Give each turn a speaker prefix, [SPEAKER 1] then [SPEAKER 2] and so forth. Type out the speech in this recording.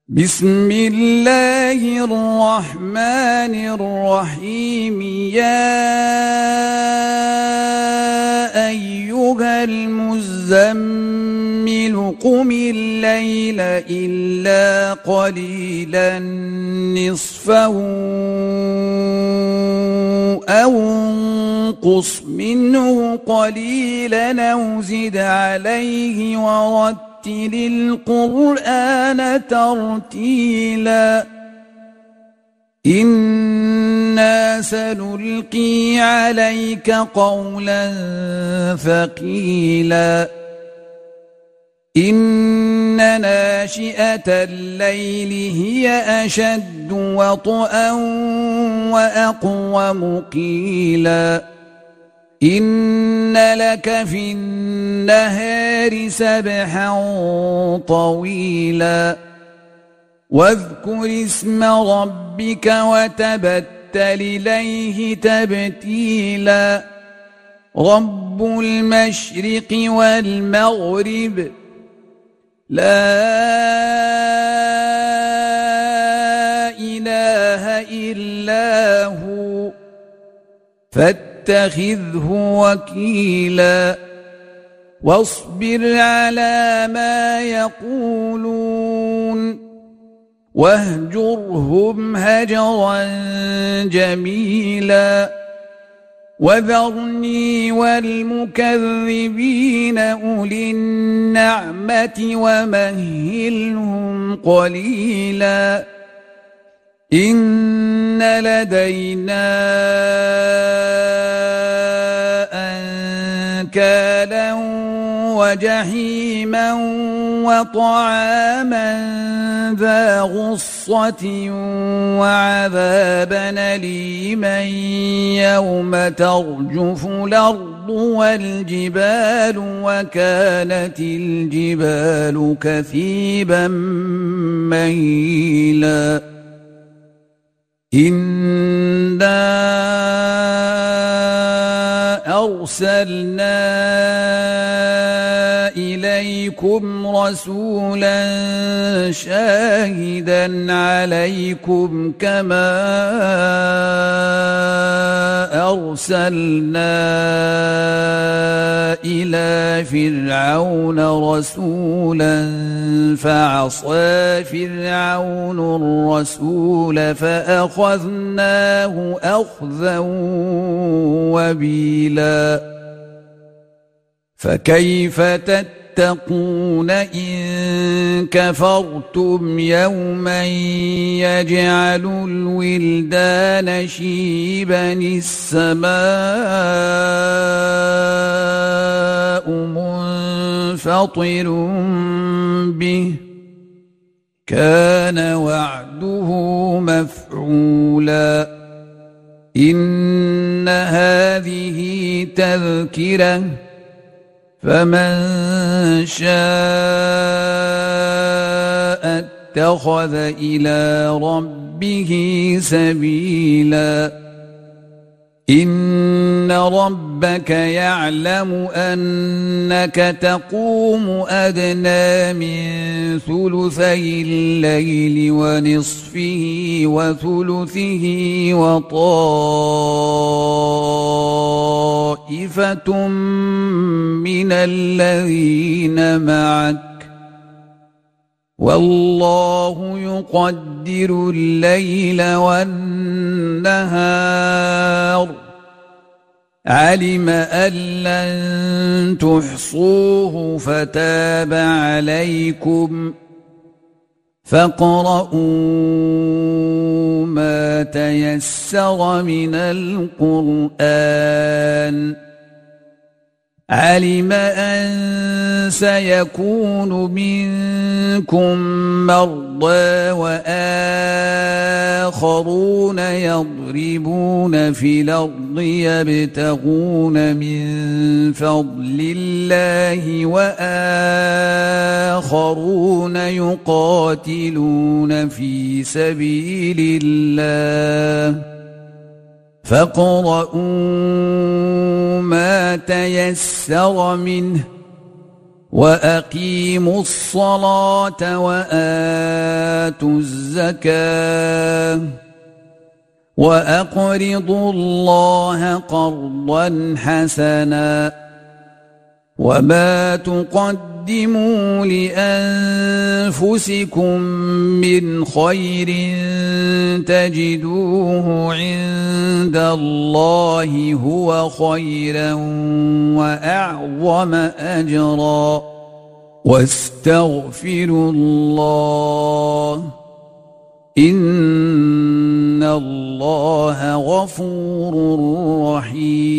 [SPEAKER 1] بسم الله الرحمن الرحيم. يا أيها المزمل قم الليل إلا قليلا نصفه أو انقص منه قليلا أو زد عليه ورتل القرآن ترتيلا. إنا سنلقي عليك قولا ثقيلا. إن ناشئة الليل هي أشد وطئا وأقوم قيلا. إن لك في النهار سبحا طويلا. واذكر اسم ربك وتبتل إليه تبتيلا. رب المشرق والمغرب لا إله إلا هو فاتخذه وكيلا. واصبر على ما يقولون واهجرهم هجرا جميلا. وذرني والمكذبين أولي النعمة ومهلهم قليلا. إن لدينا أنكالا وجحيما وطعاما ذا غصة وعذابا أليما يوم ترجف الأرض والجبال وكانت الجبال كثيبا مهيلا. إنا أرسلنا إليكم رسولا شاهدا عليكم كما أرسلنا إلى فرعون رسولا فعصى فرعون الرسول فأخذناه أخذا وبيلا. فكيف تتقون إن كفرتم يوما يجعل الولدان شيبا السماء منفطر به كان وعده مفعولا. إن هذه تذكرة فمن شاء اتخذ إلى ربه سبيلا. إن ربك يعلم أنك تقوم أدنى من ثلثي الليل ونصفه وثلثه وطائفة من الذين معك والله يقدر الليل والنهار. علم أن لن تحصوه فتاب عليكم فاقرؤوا ما تيسر من القرآن. علم أن سيكون منكم مرضى وآخرون يضربون في الأرض يبتغون من فضل الله وآخرون يقاتلون في سبيل الله فاقرؤوا ما تيسر منه وأقيموا الصلاة وآتوا وآتوا الزكاة وأقرضوا الله قرضا حسنا وما تقدموا لأنفسكم من خير تجدوه عند الله هو خيرا وأعظم أجرا واستغفروا الله إن الله غفور رحيم